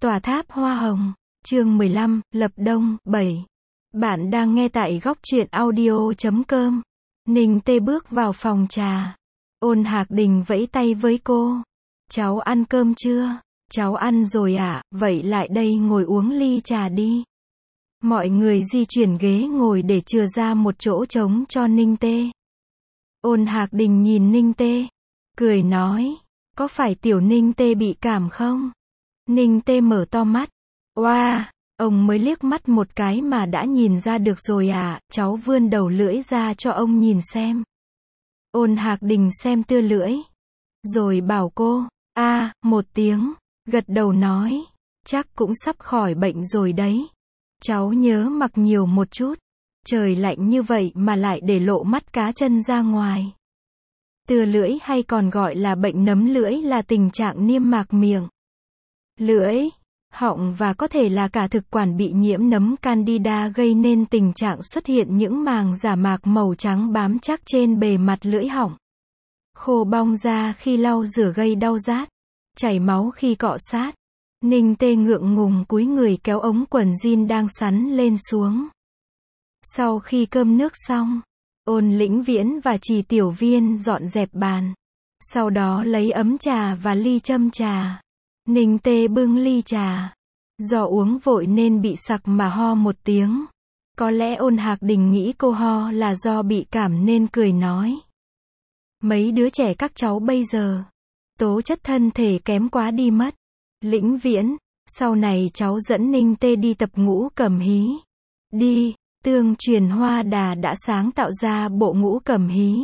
Tòa tháp hoa hồng, chương 15, lập đông, 7. Bạn đang nghe tại góc truyện audio.com. Ninh Tê bước vào phòng trà. Ôn Hạc Đình vẫy tay với cô. Cháu ăn cơm chưa? Cháu ăn rồi ạ, vậy lại đây ngồi uống ly trà đi. Mọi người di chuyển ghế ngồi để chừa ra một chỗ trống cho Ninh Tê. Ôn Hạc Đình nhìn Ninh Tê, cười nói, có phải tiểu Ninh Tê bị cảm không? Ninh Tê mở to mắt. Oa, ông mới liếc mắt một cái mà đã nhìn ra được rồi à, cháu vươn đầu lưỡi ra cho ông nhìn xem. Ôn Hạc Đình xem tua lưỡi, rồi bảo cô, một tiếng, gật đầu nói, chắc cũng sắp khỏi bệnh rồi đấy. Cháu nhớ mặc nhiều một chút, trời lạnh như vậy mà lại để lộ mắt cá chân ra ngoài. Tua lưỡi hay còn gọi là bệnh nấm lưỡi là tình trạng niêm mạc miệng, lưỡi, họng và có thể là cả thực quản bị nhiễm nấm candida gây nên tình trạng xuất hiện những màng giả mạc màu trắng bám chắc trên bề mặt lưỡi họng. Khô bong ra khi lau rửa gây đau rát, chảy máu khi cọ sát. Ninh Tê ngượng ngùng cúi người kéo ống quần jean đang sắn lên xuống. Sau khi cơm nước xong, Ôn Lĩnh Viễn và Trì Tiểu Viên dọn dẹp bàn. Sau đó lấy ấm trà và ly châm trà. Ninh Tê bưng ly trà. Do uống vội nên bị sặc mà ho một tiếng. Có lẽ Ôn Hạc Đình nghĩ cô ho là do bị cảm nên cười nói. Mấy đứa trẻ các cháu bây giờ, tố chất thân thể kém quá đi mất. Lĩnh Viễn, sau này cháu dẫn Ninh Tê đi tập ngũ cầm hí. Đi, Tương Truyền Hoa Đà đã sáng tạo ra bộ ngũ cầm hí.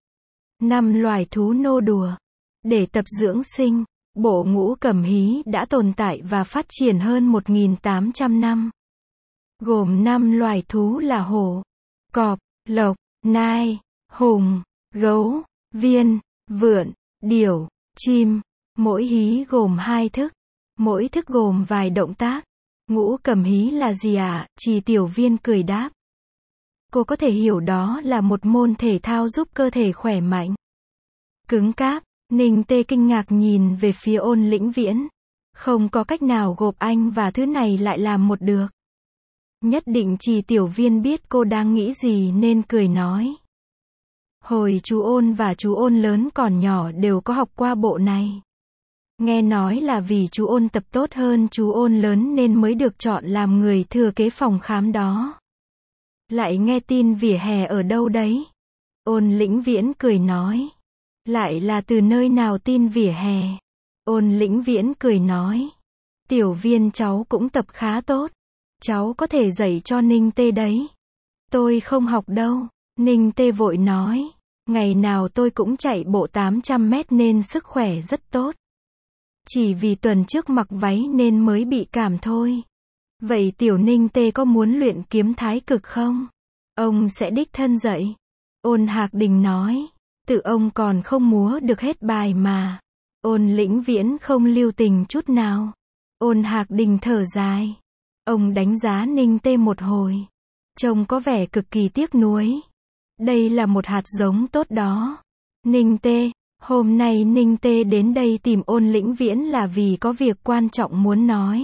5 loài thú nô đùa. Để tập dưỡng sinh, bộ ngũ cầm hí đã tồn tại và phát triển hơn 1.800 năm. Gồm 5 loài thú là hổ, cọp, lộc, nai, hùng, gấu, viên, vượn, điểu, chim. Mỗi hí gồm 2 thức. Mỗi thức gồm vài động tác. Ngũ cầm hí là gì ạ? Trì Tiểu Viên cười đáp. Cô có thể hiểu đó là một môn thể thao giúp cơ thể khỏe mạnh, cứng cáp. Ninh Tê kinh ngạc nhìn về phía Ôn Lĩnh Viễn. Không có cách nào gộp anh và thứ này lại làm một được. Nhất định Trì Tiểu Viên biết cô đang nghĩ gì nên cười nói. Hồi chú Ôn và chú Ôn lớn còn nhỏ đều có học qua bộ này. Nghe nói là vì chú Ôn tập tốt hơn chú Ôn lớn nên mới được chọn làm người thừa kế phòng khám đó. Lại nghe tin vỉa hè ở đâu đấy? Ôn Lĩnh Viễn cười nói. Lại là từ nơi nào tin vỉa hè? Ôn Lĩnh Viễn cười nói. Tiểu Viên cháu cũng tập khá tốt. Cháu có thể dạy cho Ninh Tê đấy. Tôi không học đâu. Ninh Tê vội nói. Ngày nào tôi cũng chạy bộ 800 mét nên sức khỏe rất tốt. Chỉ vì tuần trước mặc váy nên mới bị cảm thôi. Vậy tiểu Ninh Tê có muốn luyện kiếm thái cực không? Ông sẽ đích thân dạy. Ôn Hạc Đình nói. Tự ông còn không múa được hết bài mà. Ôn Lĩnh Viễn không lưu tình chút nào. Ôn Hạc Đình thở dài. Ông đánh giá Ninh Tê một hồi. Trông có vẻ cực kỳ tiếc nuối. Đây là một hạt giống tốt đó. Ninh Tê, hôm nay Ninh Tê đến đây tìm Ôn Lĩnh Viễn là vì có việc quan trọng muốn nói.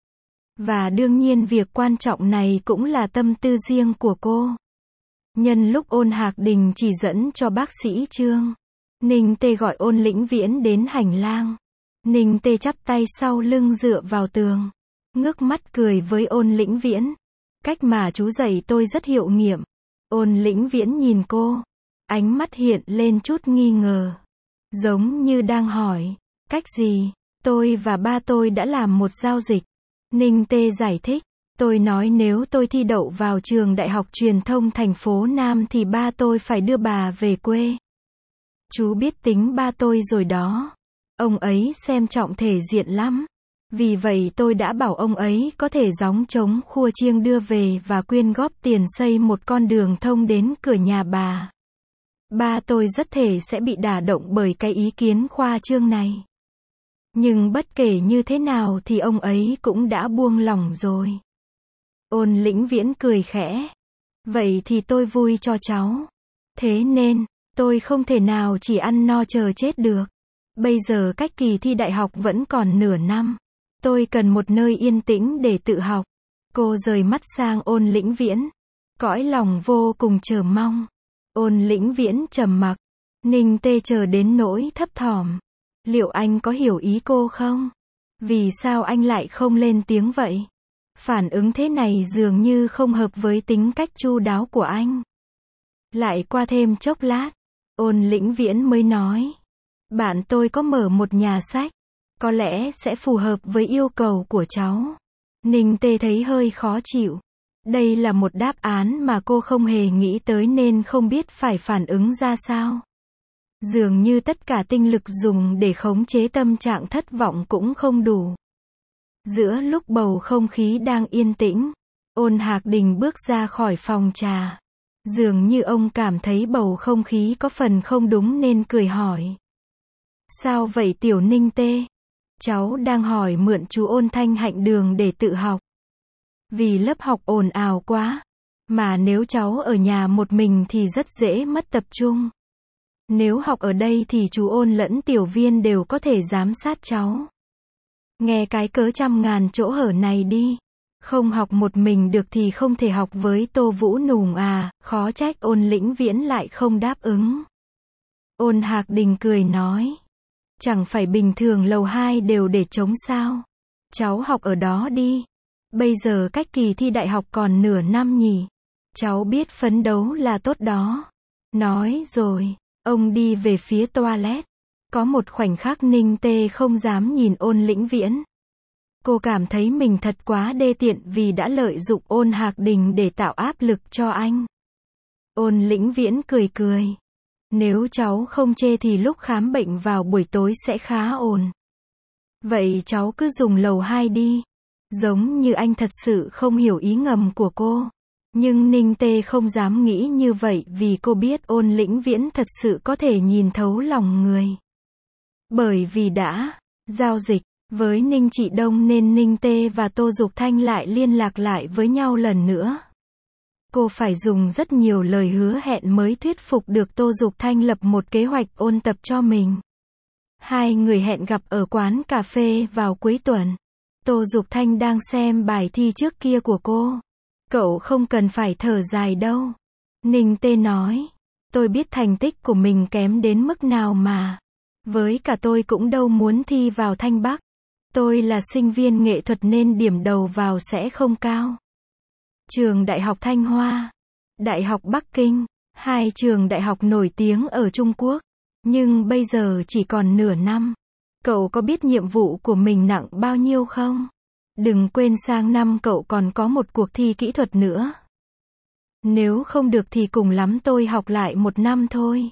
Và đương nhiên việc quan trọng này cũng là tâm tư riêng của cô. Nhân lúc Ôn Hạc Đình chỉ dẫn cho bác sĩ Trương, Ninh Tê gọi Ôn Lĩnh Viễn đến hành lang. Ninh Tê chắp tay sau lưng dựa vào tường, ngước mắt cười với Ôn Lĩnh Viễn. Cách mà chú dạy tôi rất hiệu nghiệm. Ôn Lĩnh Viễn nhìn cô, ánh mắt hiện lên chút nghi ngờ. Giống như đang hỏi, cách gì? Tôi và ba tôi đã làm một giao dịch. Ninh Tê giải thích. Tôi nói nếu tôi thi đậu vào trường Đại học Truyền thông thành phố Nam thì ba tôi phải đưa bà về quê. Chú biết tính ba tôi rồi đó. Ông ấy xem trọng thể diện lắm. Vì vậy tôi đã bảo ông ấy có thể gióng trống khua chiêng đưa về và quyên góp tiền xây một con đường thông đến cửa nhà bà. Ba tôi rất thể sẽ bị đả động bởi cái ý kiến khoa trương này. Nhưng bất kể như thế nào thì ông ấy cũng đã buông lỏng rồi. Ôn Lĩnh Viễn cười khẽ. Vậy thì tôi vui cho cháu. Thế nên, tôi không thể nào chỉ ăn no chờ chết được. Bây giờ cách kỳ thi đại học vẫn còn nửa năm. Tôi cần một nơi yên tĩnh để tự học. Cô rời mắt sang Ôn Lĩnh Viễn. Cõi lòng vô cùng chờ mong. Ôn Lĩnh Viễn trầm mặc. Ninh Tê chờ đến nỗi thấp thỏm. Liệu anh có hiểu ý cô không? Vì sao anh lại không lên tiếng vậy? Phản ứng thế này dường như không hợp với tính cách chu đáo của anh. Lại qua thêm chốc lát, Ôn Lĩnh Viễn mới nói. Bạn tôi có mở một nhà sách. Có lẽ sẽ phù hợp với yêu cầu của cháu. Ninh Tê thấy hơi khó chịu. Đây là một đáp án mà cô không hề nghĩ tới nên không biết phải phản ứng ra sao. Dường như tất cả tinh lực dùng để khống chế tâm trạng thất vọng cũng không đủ. Giữa lúc bầu không khí đang yên tĩnh, Ôn Hạc Đình bước ra khỏi phòng trà. Dường như ông cảm thấy bầu không khí có phần không đúng nên cười hỏi. Sao vậy tiểu Ninh Tê? Cháu đang hỏi mượn chú Ôn thanh hạnh đường để tự học. Vì lớp học ồn ào quá. Mà nếu cháu ở nhà một mình thì rất dễ mất tập trung. Nếu học ở đây thì chú Ôn lẫn Tiểu Viên đều có thể giám sát cháu. Nghe cái cớ trăm ngàn chỗ hở này đi. Không học một mình được thì không thể học với Tô Vũ Nùng à, khó trách Ôn Lĩnh Viễn lại không đáp ứng. Ôn Hạc Đình cười nói. Chẳng phải bình thường lầu 2 đều để trống sao. Cháu học ở đó đi. Bây giờ cách kỳ thi đại học còn nửa năm nhỉ. Cháu biết phấn đấu là tốt đó. Nói rồi, ông đi về phía toilet. Có một khoảnh khắc Ninh Tê không dám nhìn Ôn Lĩnh Viễn. Cô cảm thấy mình thật quá đê tiện vì đã lợi dụng Ôn Hạc Đình để tạo áp lực cho anh. Ôn Lĩnh Viễn cười cười. Nếu cháu không chê thì lúc khám bệnh vào buổi tối sẽ khá ổn. Vậy cháu cứ dùng lầu 2 đi. Giống như anh thật sự không hiểu ý ngầm của cô. Nhưng Ninh Tê không dám nghĩ như vậy vì cô biết Ôn Lĩnh Viễn thật sự có thể nhìn thấu lòng người. Bởi vì đã giao dịch với Ninh Trị Đông nên Ninh Tê và Tô Dục Thanh lại liên lạc lại với nhau lần nữa. Cô phải dùng rất nhiều lời hứa hẹn mới thuyết phục được Tô Dục Thanh lập một kế hoạch ôn tập cho mình. Hai người hẹn gặp ở quán cà phê vào cuối tuần. Tô Dục Thanh đang xem bài thi trước kia của cô. Cậu không cần phải thở dài đâu. Ninh Tê nói. Tôi biết thành tích của mình kém đến mức nào mà. Với cả tôi cũng đâu muốn thi vào Thanh Bắc. Tôi là sinh viên nghệ thuật nên điểm đầu vào sẽ không cao. Trường Đại học Thanh Hoa, Đại học Bắc Kinh, hai trường đại học nổi tiếng ở Trung Quốc. Nhưng bây giờ chỉ còn nửa năm. Cậu có biết nhiệm vụ của mình nặng bao nhiêu không? Đừng quên sang năm cậu còn có một cuộc thi kỹ thuật nữa. Nếu không được thì cùng lắm tôi học lại một năm thôi.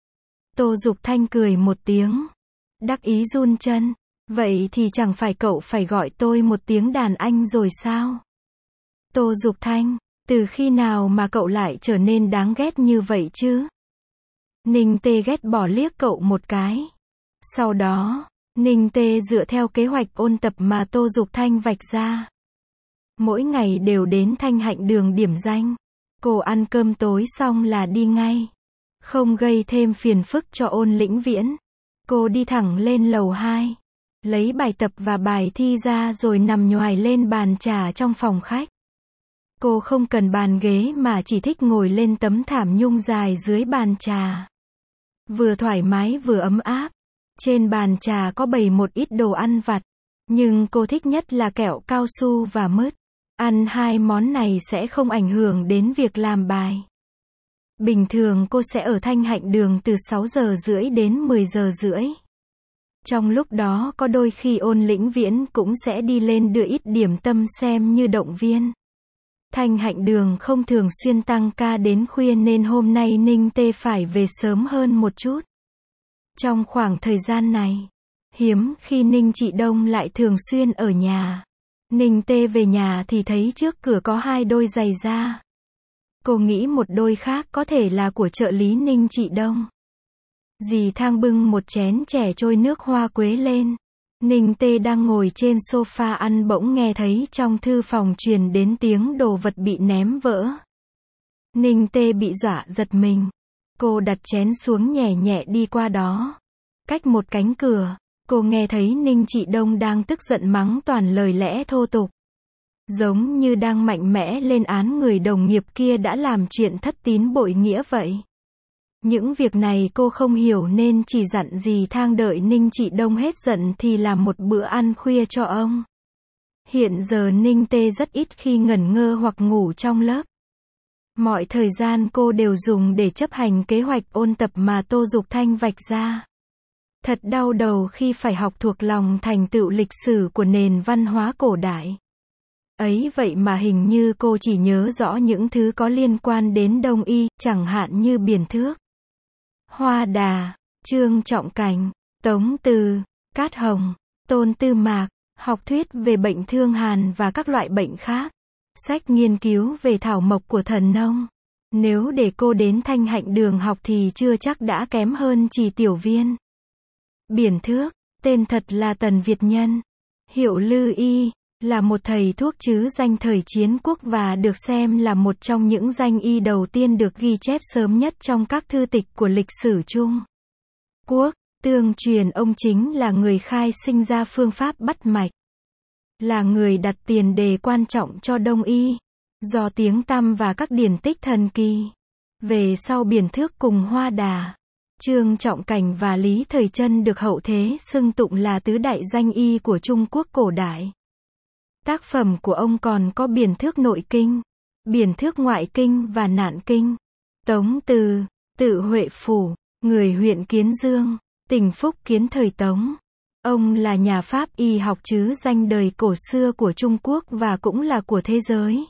Tô Dục Thanh cười một tiếng. Đắc ý run chân. Vậy thì chẳng phải cậu phải gọi tôi một tiếng đàn anh rồi sao? Tô Dục Thanh, từ khi nào mà cậu lại trở nên đáng ghét như vậy chứ? Ninh Tê ghét bỏ liếc cậu một cái. Sau đó, Ninh Tê dựa theo kế hoạch ôn tập mà Tô Dục Thanh vạch ra. Mỗi ngày đều đến Thanh Hạnh Đường điểm danh. Cô ăn cơm tối xong là đi ngay. Không gây thêm phiền phức cho Ôn Lĩnh Viễn. Cô đi thẳng lên lầu 2. Lấy bài tập và bài thi ra rồi nằm nhoài lên bàn trà trong phòng khách. Cô không cần bàn ghế mà chỉ thích ngồi lên tấm thảm nhung dài dưới bàn trà. Vừa thoải mái vừa ấm áp. Trên bàn trà có bày một ít đồ ăn vặt. Nhưng cô thích nhất là kẹo cao su và mứt. Ăn hai món này sẽ không ảnh hưởng đến việc làm bài. Bình thường cô sẽ ở Thanh Hạnh Đường từ 6 giờ rưỡi đến 10 giờ rưỡi. Trong lúc đó có đôi khi Ôn Lĩnh Viễn cũng sẽ đi lên đưa ít điểm tâm xem như động viên. Thanh Hạnh Đường không thường xuyên tăng ca đến khuya nên hôm nay Ninh Tê phải về sớm hơn một chút. Trong khoảng thời gian này, hiếm khi Ninh Trị Đông lại thường xuyên ở nhà. Ninh Tê về nhà thì thấy trước cửa có hai đôi giày da. Cô nghĩ một đôi khác có thể là của trợ lý Ninh Trị Đông. Dì Thang bưng một chén chè trôi nước hoa quế lên. Ninh Tê đang ngồi trên sofa ăn bỗng nghe thấy trong thư phòng truyền đến tiếng đồ vật bị ném vỡ. Ninh Tê bị dọa giật mình. Cô đặt chén xuống nhẹ nhẹ đi qua đó. Cách một cánh cửa, Cô nghe thấy Ninh Trị Đông đang tức giận mắng toàn lời lẽ thô tục. Giống như đang mạnh mẽ lên án người đồng nghiệp kia đã làm chuyện thất tín bội nghĩa vậy. Những việc này cô không hiểu nên chỉ dặn dì Thang đợi Ninh Trị Đông hết giận thì làm một bữa ăn khuya cho ông. Hiện giờ Ninh Tê rất ít khi ngẩn ngơ hoặc ngủ trong lớp. Mọi thời gian cô đều dùng để chấp hành kế hoạch ôn tập mà Tô Dục Thanh vạch ra. Thật đau đầu khi phải học thuộc lòng thành tựu lịch sử của nền văn hóa cổ đại. Ấy vậy mà hình như cô chỉ nhớ rõ những thứ có liên quan đến Đông y, chẳng hạn như Biển Thước, Hoa Đà, Trương Trọng Cảnh, Tống Từ, Cát Hồng, Tôn Tư Mạc, học thuyết về bệnh thương hàn và các loại bệnh khác, sách nghiên cứu về thảo mộc của thần nông. Nếu để cô đến Thanh Hạnh Đường học thì chưa chắc đã kém hơn Trì Tiểu Viên. Biển Thước, tên thật là Tần Việt Nhân, hiệu Lư Y, là một thầy thuốc trứ danh thời chiến quốc và được xem là một trong những danh y đầu tiên được ghi chép sớm nhất trong các thư tịch của lịch sử Trung Quốc. Tương truyền ông chính là người khai sinh ra phương pháp bắt mạch, là người đặt tiền đề quan trọng cho Đông y, do tiếng tăm và các điển tích thần kỳ. Về sau Biển Thước cùng Hoa Đà, Trương Trọng Cảnh và Lý Thời Trân được hậu thế xưng tụng là tứ đại danh y của Trung Quốc cổ đại. Tác phẩm của ông còn có Biển Thước Nội Kinh, Biển Thước Ngoại Kinh và Nạn Kinh. Tống Từ, tự Huệ Phủ, người huyện Kiến Dương, tỉnh Phúc Kiến thời Tống. Ông là nhà pháp y học trứ danh đời cổ xưa của Trung Quốc và cũng là của thế giới.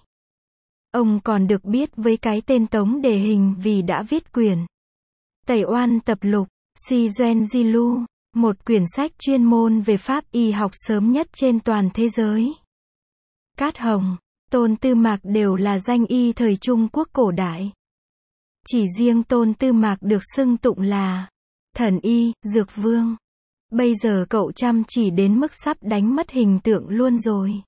Ông còn được biết với cái tên Tống Đề Hình vì đã viết quyển Tẩy Oan Tập Lục, Si Duen Di Lu, một quyển sách chuyên môn về pháp y học sớm nhất trên toàn thế giới. Cát Hồng, Tôn Tư Mạc đều là danh y thời Trung Quốc cổ đại. Chỉ riêng Tôn Tư Mạc được xưng tụng là thần y, dược vương. Bây giờ cậu chăm chỉ đến mức sắp đánh mất hình tượng luôn rồi.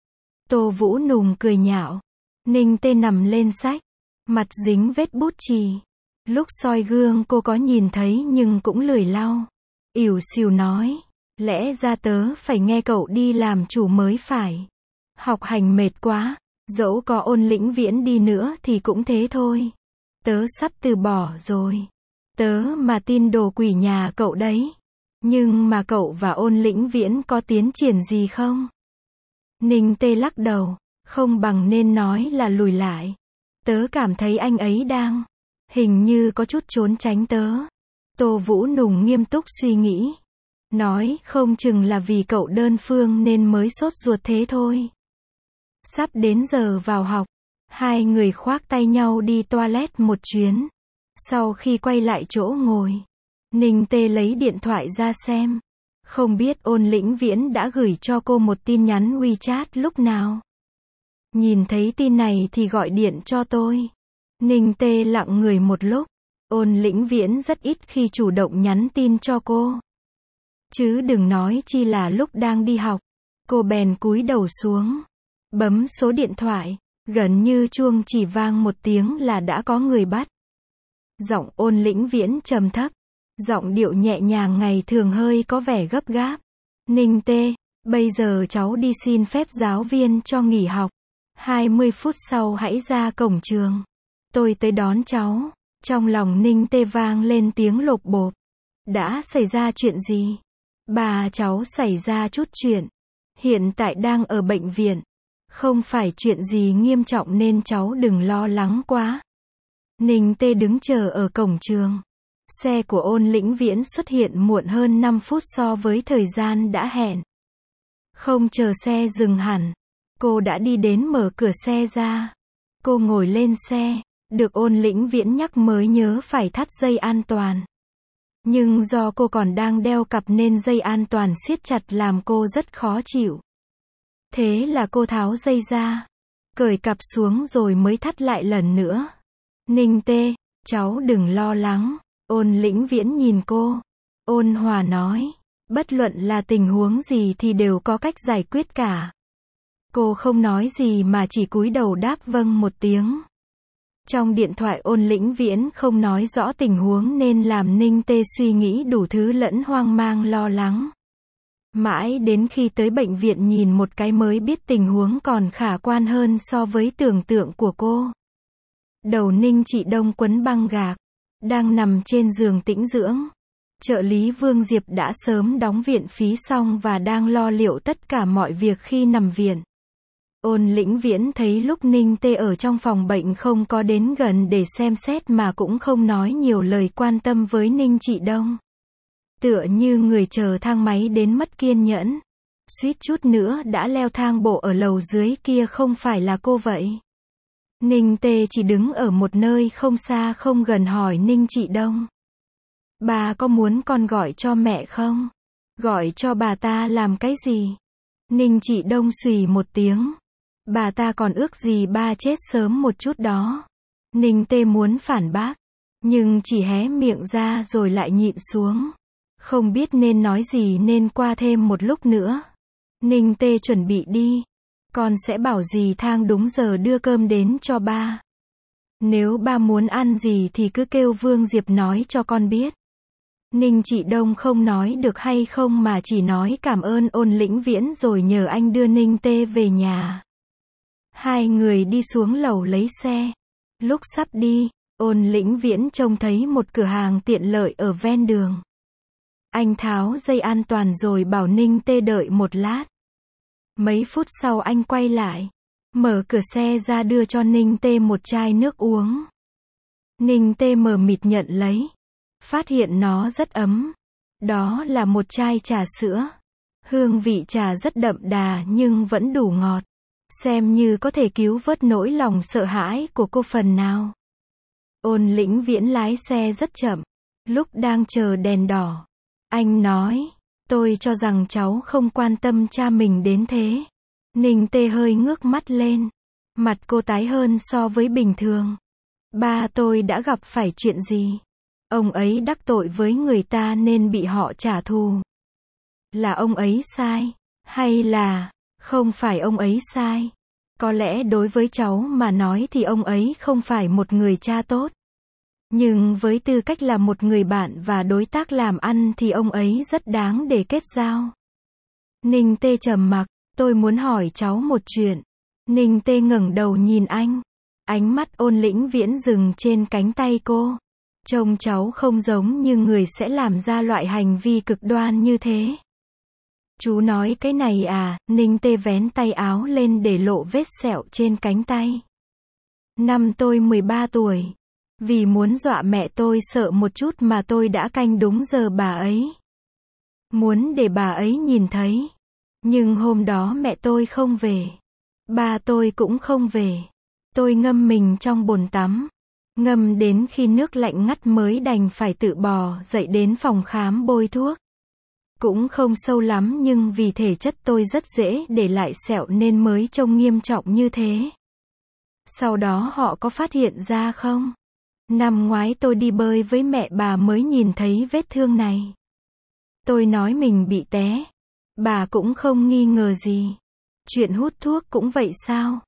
Tô Vũ Nùng cười nhạo. Ninh Tê nằm lên sách, mặt dính vết bút chì. Lúc soi gương cô có nhìn thấy nhưng cũng lười lau. Ỉu xìu nói, lẽ ra tớ phải nghe cậu đi làm chủ mới phải. Học hành mệt quá, dẫu có Ôn Lĩnh Viễn đi nữa thì cũng thế thôi. Tớ sắp từ bỏ rồi. Tớ mà tin đồ quỷ nhà cậu đấy. Nhưng mà cậu và Ôn Lĩnh Viễn có tiến triển gì không? Ninh Tê lắc đầu, không bằng nên nói là lùi lại. Tớ cảm thấy anh ấy đang, hình như có chút trốn tránh tớ. Tô Vũ Nùng nghiêm túc suy nghĩ. Nói không chừng là vì cậu đơn phương nên mới sốt ruột thế thôi. Sắp đến giờ vào học, hai người khoác tay nhau đi toilet một chuyến. Sau khi quay lại chỗ ngồi, Ninh Tê lấy điện thoại ra xem. Không biết Ôn Lĩnh Viễn đã gửi cho cô một tin nhắn WeChat lúc nào. Nhìn thấy tin này thì gọi điện cho tôi. Ninh Tê lặng người một lúc. Ôn Lĩnh Viễn rất ít khi chủ động nhắn tin cho cô. Chứ đừng nói chi là lúc đang đi học. Cô bèn cúi đầu xuống, bấm số điện thoại, gần như chuông chỉ vang một tiếng là đã có người bắt. Giọng Ôn Lĩnh Viễn trầm thấp, giọng điệu nhẹ nhàng ngày thường hơi có vẻ gấp gáp. Ninh Tê, bây giờ cháu đi xin phép giáo viên cho nghỉ học. 20 phút sau hãy ra cổng trường. Tôi tới đón cháu. Trong lòng Ninh Tê vang lên tiếng lộp bộp. Đã xảy ra chuyện gì? Bà cháu xảy ra chút chuyện. Hiện tại đang ở bệnh viện. Không phải chuyện gì nghiêm trọng nên cháu đừng lo lắng quá. Ninh Tê đứng chờ ở cổng trường. Xe của Ôn Lĩnh Viễn xuất hiện muộn hơn 5 phút so với thời gian đã hẹn. Không chờ xe dừng hẳn, cô đã đi đến mở cửa xe ra. Cô ngồi lên xe, được Ôn Lĩnh Viễn nhắc mới nhớ phải thắt dây an toàn. Nhưng do cô còn đang đeo cặp nên dây an toàn siết chặt làm cô rất khó chịu. Thế là cô tháo dây ra, cởi cặp xuống rồi mới thắt lại lần nữa. Ninh Tê, cháu đừng lo lắng. Ôn Lĩnh Viễn nhìn cô, ôn hòa nói, bất luận là tình huống gì thì đều có cách giải quyết cả. Cô không nói gì mà chỉ cúi đầu đáp vâng một tiếng. Trong điện thoại Ôn Lĩnh Viễn không nói rõ tình huống nên làm Ninh Tê suy nghĩ đủ thứ lẫn hoang mang lo lắng. Mãi đến khi tới bệnh viện nhìn một cái mới biết tình huống còn khả quan hơn so với tưởng tượng của cô. Đầu Ninh Trị Đông quấn băng gạc, đang nằm trên giường tĩnh dưỡng. Trợ lý Vương Diệp đã sớm đóng viện phí xong và đang lo liệu tất cả mọi việc khi nằm viện. Ôn Lĩnh Viễn thấy lúc Ninh Tê ở trong phòng bệnh không có đến gần để xem xét mà cũng không nói nhiều lời quan tâm với Ninh Trị Đông. Tựa như người chờ thang máy đến mất kiên nhẫn. Suýt chút nữa đã leo thang bộ ở lầu dưới kia không phải là cô vậy. Ninh Tê chỉ đứng ở một nơi không xa không gần hỏi Ninh Trị Đông. Bà có muốn con gọi cho mẹ không? Gọi cho bà ta làm cái gì? Ninh Trị Đông xùy một tiếng. Bà ta còn ước gì ba chết sớm một chút đó. Ninh Tê muốn phản bác, nhưng chỉ hé miệng ra rồi lại nhịn xuống. Không biết nên nói gì nên qua thêm một lúc nữa. Ninh Tê chuẩn bị đi. Con sẽ bảo dì Thang đúng giờ đưa cơm đến cho ba. Nếu ba muốn ăn gì thì cứ kêu Vương Diệp nói cho con biết. Ninh Trị Đông không nói được hay không mà chỉ nói cảm ơn Ôn Lĩnh Viễn rồi nhờ anh đưa Ninh Tê về nhà. Hai người đi xuống lầu lấy xe. Lúc sắp đi, Ôn Lĩnh Viễn trông thấy một cửa hàng tiện lợi ở ven đường. Anh tháo dây an toàn rồi bảo Ninh Tê đợi một lát. Mấy phút sau anh quay lại, mở cửa xe ra đưa cho Ninh Tê một chai nước uống. Ninh Tê mờ mịt nhận lấy, phát hiện nó rất ấm. Đó là một chai trà sữa. Hương vị trà rất đậm đà nhưng vẫn đủ ngọt. Xem như có thể cứu vớt nỗi lòng sợ hãi của cô phần nào. Ôn Lĩnh Viễn lái xe rất chậm. Lúc đang chờ đèn đỏ, anh nói, tôi cho rằng cháu không quan tâm cha mình đến thế. Ninh Tê hơi ngước mắt lên. Mặt cô tái hơn so với bình thường. Ba tôi đã gặp phải chuyện gì? Ông ấy đắc tội với người ta nên bị họ trả thù. Là ông ấy sai? Hay là không phải ông ấy sai? Có lẽ đối với cháu mà nói thì ông ấy không phải một người cha tốt. Nhưng với tư cách là một người bạn và đối tác làm ăn thì ông ấy rất đáng để kết giao. Ninh Tê trầm mặc, tôi muốn hỏi cháu một chuyện. Ninh Tê ngẩng đầu nhìn anh. Ánh mắt Ôn Lĩnh Viễn dừng trên cánh tay cô. Trông cháu không giống như người sẽ làm ra loại hành vi cực đoan như thế. Chú nói cái này à? Ninh Tê vén tay áo lên để lộ vết sẹo trên cánh tay. Năm tôi 13 tuổi. Vì muốn dọa mẹ tôi sợ một chút mà tôi đã canh đúng giờ bà ấy. Muốn để bà ấy nhìn thấy. Nhưng hôm đó mẹ tôi không về. Ba tôi cũng không về. Tôi ngâm mình trong bồn tắm. Ngâm đến khi nước lạnh ngắt mới đành phải tự bò dậy đến phòng khám bôi thuốc. Cũng không sâu lắm nhưng vì thể chất tôi rất dễ để lại sẹo nên mới trông nghiêm trọng như thế. Sau đó họ có phát hiện ra không? Năm ngoái tôi đi bơi với mẹ bà mới nhìn thấy vết thương này. Tôi nói mình bị té. Bà cũng không nghi ngờ gì. Chuyện hút thuốc cũng vậy sao?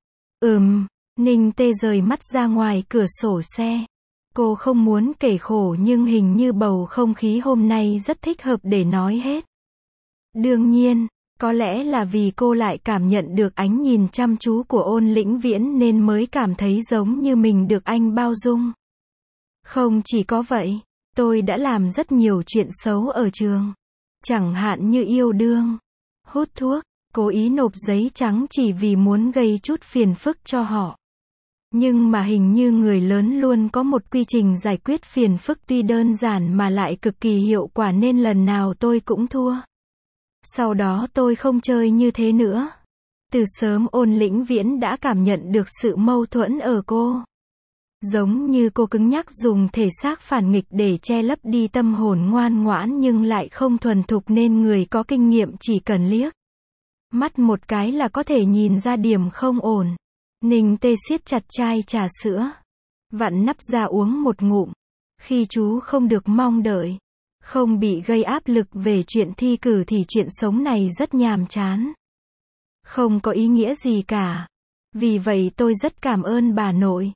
Ninh Tê rời mắt ra ngoài cửa sổ xe. Cô không muốn kể khổ nhưng hình như bầu không khí hôm nay rất thích hợp để nói hết. Đương nhiên, có lẽ là vì cô lại cảm nhận được ánh nhìn chăm chú của Ôn Lĩnh Viễn nên mới cảm thấy giống như mình được anh bao dung. Không chỉ có vậy, tôi đã làm rất nhiều chuyện xấu ở trường. Chẳng hạn như yêu đương, hút thuốc, cố ý nộp giấy trắng chỉ vì muốn gây chút phiền phức cho họ. Nhưng mà hình như người lớn luôn có một quy trình giải quyết phiền phức tuy đơn giản mà lại cực kỳ hiệu quả nên lần nào tôi cũng thua. Sau đó tôi không chơi như thế nữa. Từ sớm Ôn Lĩnh Viễn đã cảm nhận được sự mâu thuẫn ở cô. Giống như cô cứng nhắc dùng thể xác phản nghịch để che lấp đi tâm hồn ngoan ngoãn nhưng lại không thuần thục nên người có kinh nghiệm chỉ cần liếc mắt một cái là có thể nhìn ra điểm không ổn. Ninh Tê siết chặt chai trà sữa. Vặn nắp ra uống một ngụm. Khi chú không được mong đợi, không bị gây áp lực về chuyện thi cử thì chuyện sống này rất nhàm chán. Không có ý nghĩa gì cả. Vì vậy tôi rất cảm ơn bà nội.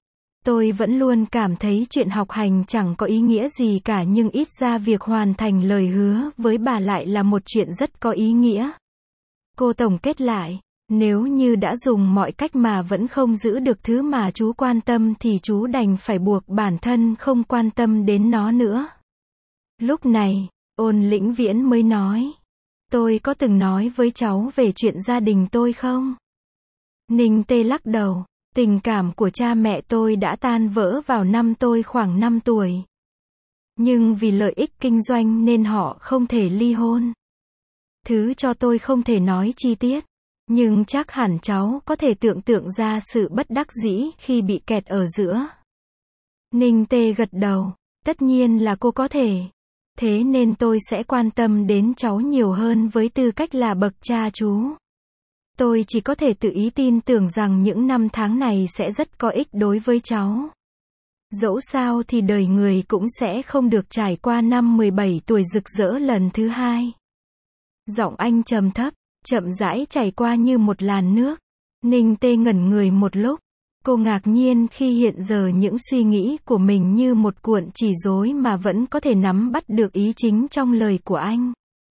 Tôi vẫn luôn cảm thấy chuyện học hành chẳng có ý nghĩa gì cả, nhưng ít ra việc hoàn thành lời hứa với bà lại là một chuyện rất có ý nghĩa. Cô tổng kết lại, nếu như đã dùng mọi cách mà vẫn không giữ được thứ mà chú quan tâm thì chú đành phải buộc bản thân không quan tâm đến nó nữa. Lúc này, Ôn Lĩnh Viễn mới nói, tôi có từng nói với cháu về chuyện gia đình tôi không? Ninh Tê lắc đầu, tình cảm của cha mẹ tôi đã tan vỡ vào năm tôi khoảng 5 tuổi. Nhưng vì lợi ích kinh doanh nên họ không thể ly hôn. Thứ cho tôi không thể nói chi tiết. Nhưng chắc hẳn cháu có thể tưởng tượng ra sự bất đắc dĩ khi bị kẹt ở giữa. Ninh Tê gật đầu, tất nhiên là cô có thể. Thế nên tôi sẽ quan tâm đến cháu nhiều hơn với tư cách là bậc cha chú. Tôi chỉ có thể tự ý tin tưởng rằng những năm tháng này sẽ rất có ích đối với cháu. Dẫu sao thì đời người cũng sẽ không được trải qua năm 17 tuổi rực rỡ lần thứ hai. Giọng anh trầm thấp, chậm rãi chảy qua như một làn nước. Ninh Tê ngẩn người một lúc. Cô ngạc nhiên khi hiện giờ những suy nghĩ của mình như một cuộn chỉ rối mà vẫn có thể nắm bắt được ý chính trong lời của anh.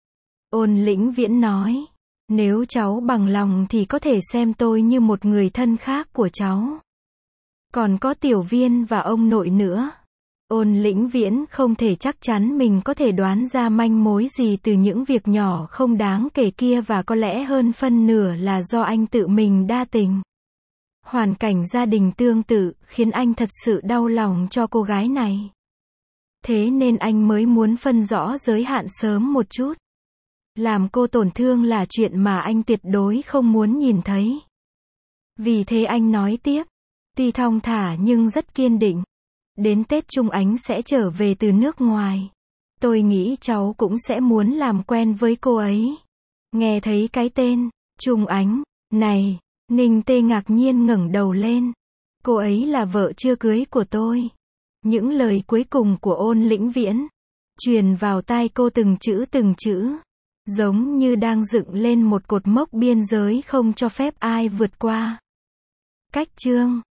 Ôn Lĩnh Viễn nói, nếu cháu bằng lòng thì có thể xem tôi như một người thân khác của cháu. Còn có Tiểu Viên và ông nội nữa. Ôn Lĩnh Viễn không thể chắc chắn mình có thể đoán ra manh mối gì từ những việc nhỏ không đáng kể kia, và có lẽ hơn phân nửa là do anh tự mình đa tình. Hoàn cảnh gia đình tương tự khiến anh thật sự đau lòng cho cô gái này. Thế nên anh mới muốn phân rõ giới hạn sớm một chút. Làm cô tổn thương là chuyện mà anh tuyệt đối không muốn nhìn thấy. Vì thế anh nói tiếp, tuy thong thả nhưng rất kiên định. Đến Tết Trung Ánh sẽ trở về từ nước ngoài. Tôi nghĩ cháu cũng sẽ muốn làm quen với cô ấy. Nghe thấy cái tên Trung Ánh này, Ninh Tê ngạc nhiên ngẩng đầu lên. Cô ấy là vợ chưa cưới của tôi. Những lời cuối cùng của Ôn Lĩnh Viễn truyền vào tai cô từng chữ, giống như đang dựng lên một cột mốc biên giới không cho phép ai vượt qua. Cách chương